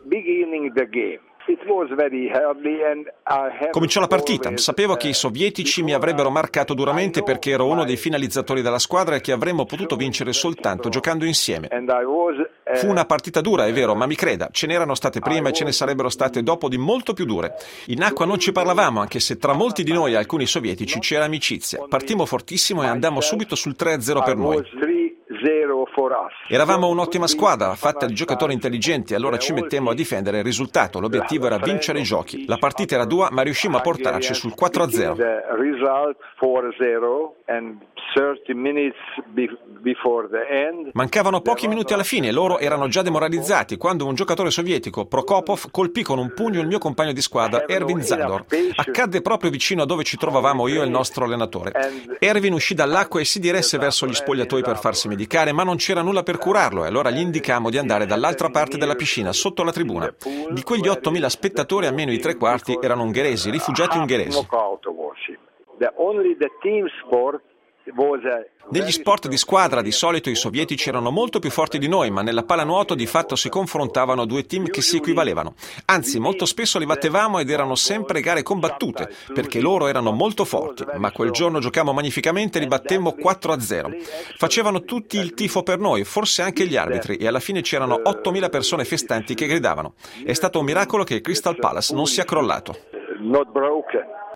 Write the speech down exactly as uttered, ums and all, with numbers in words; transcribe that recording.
beginning the game. Cominciò la partita. Sapevo che i sovietici mi avrebbero marcato duramente perché ero uno dei finalizzatori della squadra e che avremmo potuto vincere soltanto giocando insieme. Fu una partita dura, è vero, ma mi creda, ce n'erano state prima e ce ne sarebbero state dopo di molto più dure. In acqua non ci parlavamo, anche se tra molti di noi e alcuni sovietici c'era amicizia. Partimmo fortissimo e andammo subito sul tre a zero per noi. Eravamo un'ottima squadra, fatta di giocatori intelligenti, allora ci mettemmo a difendere il risultato. L'obiettivo era vincere i giochi. La partita era dura, ma riuscimmo a portarci sul quattro a zero. Mancavano pochi minuti alla fine e loro erano già demoralizzati quando un giocatore sovietico, Prokopov, colpì con un pugno il mio compagno di squadra, Ervin Zador. Accadde proprio vicino a dove ci trovavamo io e il nostro allenatore. Ervin uscì dall'acqua e si diresse verso gli spogliatoi per farsi medicare, ma non c'era nulla per curarlo e allora gli indicammo di andare dall'altra parte della piscina, sotto la tribuna. Di quegli ottomila spettatori, almeno i tre quarti erano ungheresi, rifugiati ungheresi. Negli sport di squadra di solito i sovietici erano molto più forti di noi, ma nella pallanuoto di fatto si confrontavano due team che si equivalevano. Anzi, molto spesso li battevamo ed erano sempre gare combattute, perché loro erano molto forti, ma quel giorno giocammo magnificamente e li battemmo quattro a zero. Facevano tutti il tifo per noi, forse anche gli arbitri, e alla fine c'erano ottomila persone festanti che gridavano. È stato un miracolo che il Crystal Palace non sia crollato.